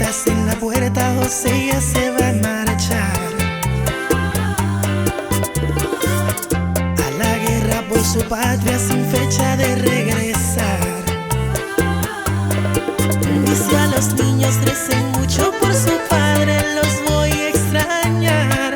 balas en la puerta, José ya se va a marchar a la guerra por su patria sin fecha de regresar. Dice a los niños recen mucho por su padre, los voy a extrañar.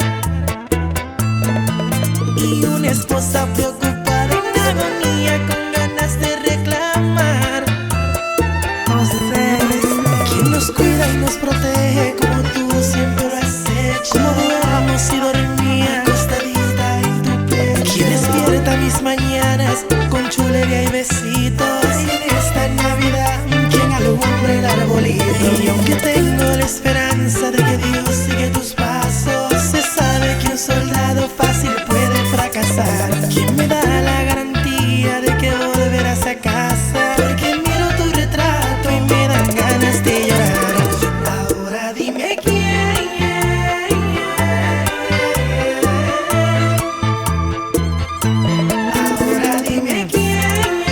Y una esposa preocupada en agonía con ganas de reclamar. José, quien nos cuida y nos protege como tú siempre lo has hecho. Como duermo si dormía acostadita en tu pecho. Quien despierta mis mañanas con chulería y besitos. Y en esta Navidad quien alumbra el arbolito. Y aunque tengo la esperanza de que Dios sigue tus pasos, se sabe que un soldado fácil puede fracasar. ¿Quién me da la garantía de que volverás a casa? Porque miro tu retrato y me dan ganas de llorar. Ahora dime quién. Ahora dime quién.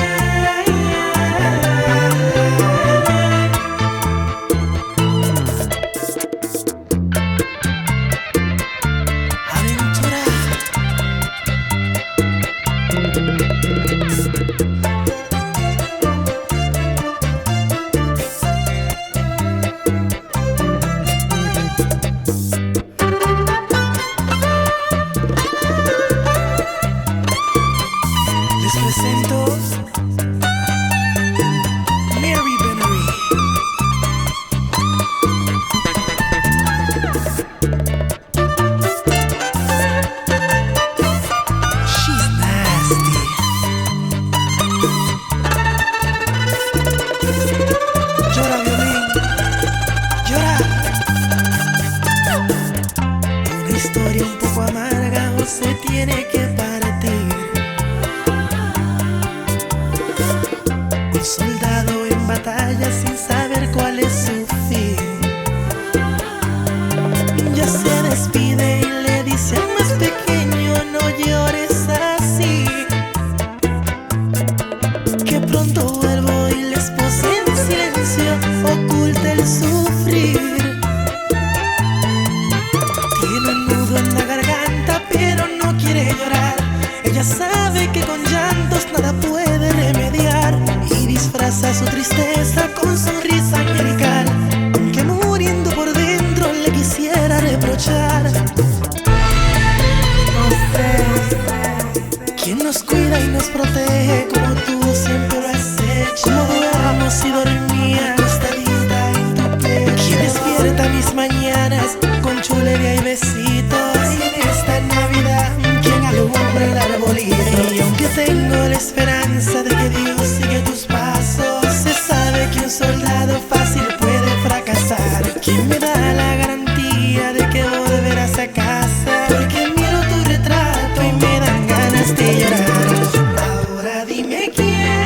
Aventura. Les presento Mary Bennery. She's nasty. Llora, violín, llora. Una historia un poco amarga, José tiene que partir. Un soldado en batalla sin saber cuál es su fin. Ya se despide y le dice al más pequeño: no llores así, que pronto vuelvo. Y la esposa en silencio oculta el sufrir. Tiene un nudo en la garganta pero no quiere llorar. Ella sabe que con llantos nada puede remediar y disfraza su tristeza con sonrisa angelical, que muriendo por dentro le quisiera reprochar. Quien nos cuida y nos protege como tú siempre lo has hecho. Como duermo si dormía acostadita en tu pecho. Quien despierta mis mañanas con chulería y besitos. Y en esta Navidad quien alumbra el arbolito. Y aunque tengo la esperanza de que Dios sigue tus pasos, se sabe que un soldado fácil puede fracasar. ¿Quién me da la garantía de que volverás a casa? Porque miro tu retrato y me dan ganas de llorar. Ahora dime quién.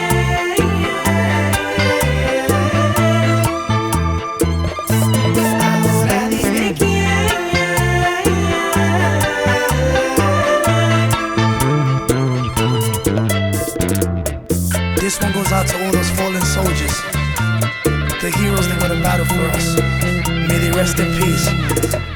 Ahora dime quién. This one goes out to all those fallen soldiers, the heroes that went to battle for us. May they rest in peace.